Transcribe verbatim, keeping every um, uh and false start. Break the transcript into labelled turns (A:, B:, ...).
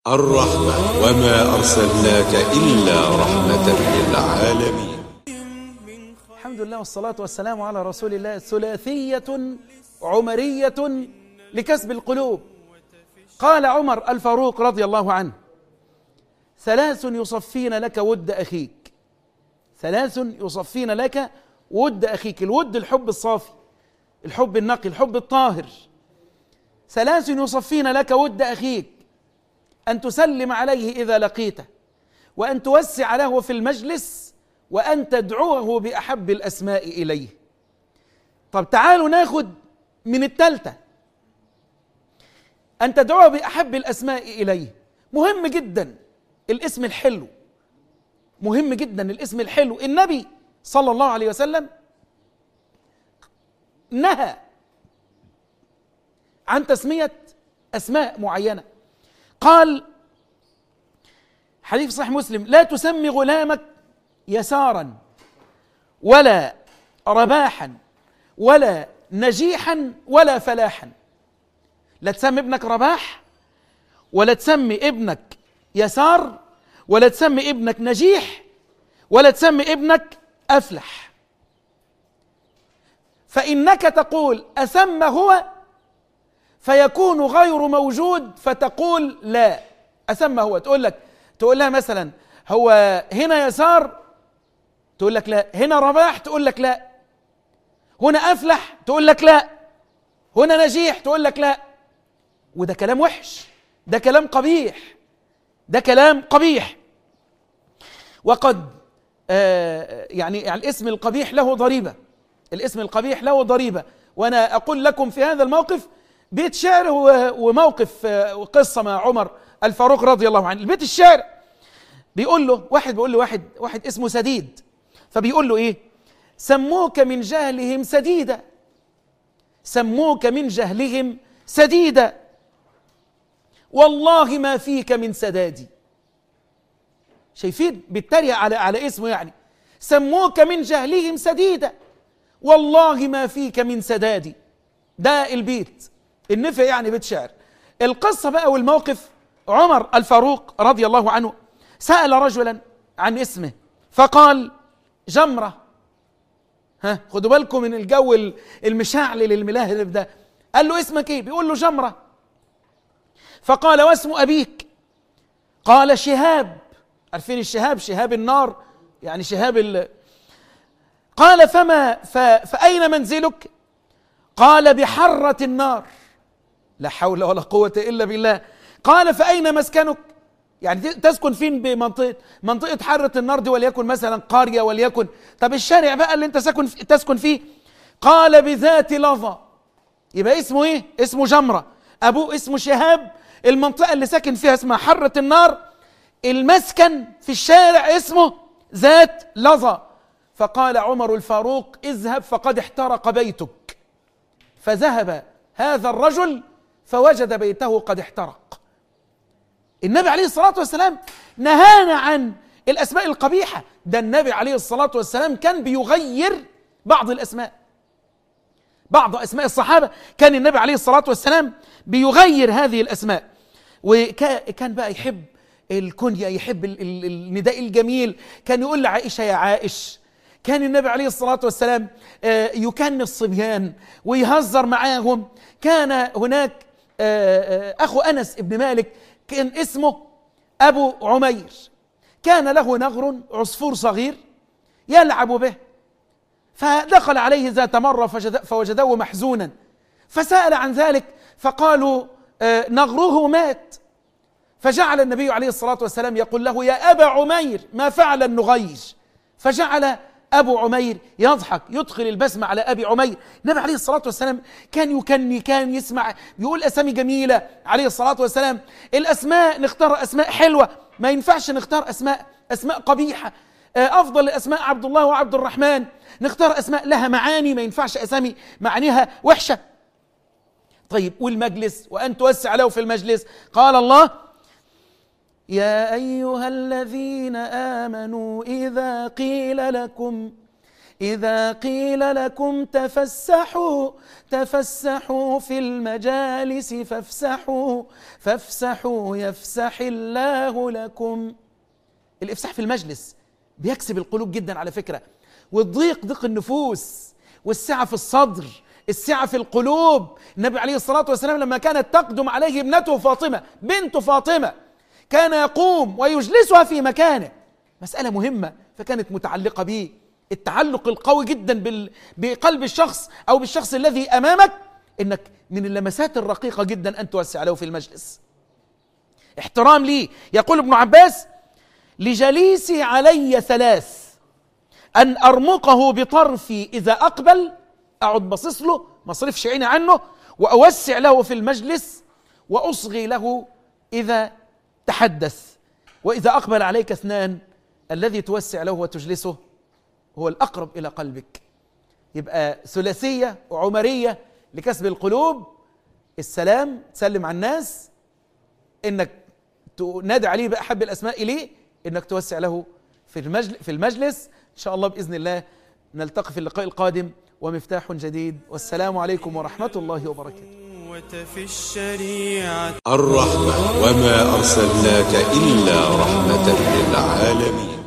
A: الرحمة وما أرسلناك إلا رحمة للعالمين.
B: الحمد لله والصلاة والسلام على رسول الله. ثلاثية عمرية لكسب القلوب. قال عمر الفاروق رضي الله عنه: ثلاث يصفين لك ود أخيك. ثلاث يصفين لك ود أخيك. الود الحب الصافي، الحب النقي، الحب الطاهر. ثلاث يصفين لك ود أخيك: أن تسلم عليه إذا لقيته، وأن توسع له في المجلس، وأن تدعوه بأحب الأسماء إليه. طب تعالوا ناخد من التالتة، أن تدعوه بأحب الأسماء إليه. مهم جدا الاسم الحلو، مهم جدا الاسم الحلو. النبي صلى الله عليه وسلم نهى عن تسمية أسماء معينة. قال حديث صحيح مسلم: لا تسمي غلامك يسارا ولا رباحا ولا نجيحا ولا فلاحا. لا تسمي ابنك رباح، ولا تسمي ابنك يسار، ولا تسمي ابنك نجيح، ولا تسمي ابنك أفلح. فإنك تقول أسم هو فيكون غير موجود، فتقول لا أسم هو. تقول لك تقول لها مثلا: هو هنا يسار؟ تقول لك لا. هنا رباح؟ تقول لك لا. هنا أفلح؟ تقول لك لا. هنا نجيح؟ تقول لك لا. وده كلام وحش، ده كلام قبيح، ده كلام قبيح. وقد آه يعني الاسم القبيح له ضريبة، الاسم القبيح له ضريبة. وأنا أقول لكم في هذا الموقف بيت شعر وموقف وقصة مع عمر الفاروق رضي الله عنه. البيت الشعر بيقول له واحد بيقول له واحد واحد اسمه سديد، فبيقول له إيه؟ سموك من جهلهم سديدا، سموك من جهلهم سديدا، والله ما فيك من سدادي. شايفين؟ بيتريق على على اسمه، يعني سموك من جهلهم سديدا والله ما فيك من سدادي. ده البيت النفع، يعني بيت شعر. القصة بقى والموقف: عمر الفاروق رضي الله عنه سأل رجلا عن اسمه فقال: جمرة. ها، خدوا بالكم من الجو المشعل الملهلب ده. قال له: اسمك ايه؟ بيقول له: جمرة. فقال: واسم أبيك؟ قال: شهاب. عارفين الشهاب؟ شهاب النار، يعني شهاب ال... قال: فما ف... فأين منزلك؟ قال: بحرة النار. لا حول ولا قوة إلا بالله. قال: فأين مسكنك؟ يعني تسكن فين بمنطقة منطقة حرة النار دي؟ وليكن مثلا قرية، وليكن. طب الشارع بقى اللي انت ساكن تسكن فيه؟ قال: بذات لظى. يبقى اسمه ايه؟ اسمه جمرة. ابوه اسمه شهاب، المنطقة اللي ساكن فيها اسمها حرة النار، المسكن في الشارع اسمه ذات لظى. فقال عمر الفاروق: اذهب فقد احترق بيتك. فذهب هذا الرجل فوجد بيته قد احترق. النبي عليه الصلاة والسلام نهانا عن الأسماء القبيحة. ده النبي عليه الصلاة والسلام كان بيغير بعض الأسماء، بعض أسماء الصحابة كان النبي عليه الصلاة والسلام بيغير هذه الأسماء. وكان بقى يحب الكنية، يحب النداء الجميل. كان يقول لعائشة: يا عائش. كان النبي عليه الصلاة والسلام يكني الصبيان ويهزر معاهم. كان هناك أخو أنس بن مالك كان اسمه أبو عمير، كان له نغر عصفور صغير يلعب به، فدخل عليه ذات مرة فوجده محزونا، فسأل عن ذلك فقالوا: نغره مات. فجعل النبي عليه الصلاة والسلام يقول له: يا أبا عمير ما فعل النغير؟ فجعل أبو عمير يضحك، يدخل البسمة على أبي عمير. النبي عليه الصلاة والسلام كان يكني، كان يسمع، يقول أسامي جميلة عليه الصلاة والسلام. الأسماء نختار أسماء حلوة، ما ينفعش نختار أسماء أسماء قبيحة. أفضل الأسماء عبد الله وعبد الرحمن. نختار أسماء لها معاني، ما ينفعش أسامي معانيها وحشة. طيب، والمجلس: وأن توسع له في المجلس. قال الله: يا أيها الذين آمنوا إذا قيل لكم إذا قيل لكم تفسحوا تفسحوا في المجالس فافسحوا فافسحوا يفسح الله لكم. الإفساح في المجلس بيكسب القلوب جدا على فكرة، والضيق ضيق النفوس، والسعة في الصدر، السعة في القلوب. النبي عليه الصلاة والسلام لما كانت تقدم عليه ابنته فاطمة بنت فاطمة كان يقوم ويجلسها في مكانه، مسألة مهمة فكانت متعلقة به. التعلق القوي جدا بال... بقلب الشخص أو بالشخص الذي أمامك، إنك من اللمسات الرقيقة جدا أن توسع له في المجلس. احترام لي. يقول ابن عباس: لجليسي علي ثلاث: أن أرمقه بطرفي إذا أقبل، أقعد باصص له ما أصرفش عيني عنه، وأوسع له في المجلس، وأصغي له إذا تحدث. وإذا أقبل عليك اثنان: الذي توسع له وتجلسه هو الأقرب إلى قلبك. يبقى ثلاثية وعمرية لكسب القلوب: السلام، تسلم على الناس، إنك تنادي عليه بأحب الأسماء إليه، إنك توسع له في المجلس, في المجلس. إن شاء الله بإذن الله نلتقي في اللقاء القادم ومفتاح جديد، والسلام عليكم ورحمة الله وبركاته.
C: في الشريعة
A: الرحمة، وما أرسلناك إلا رحمة للعالمين.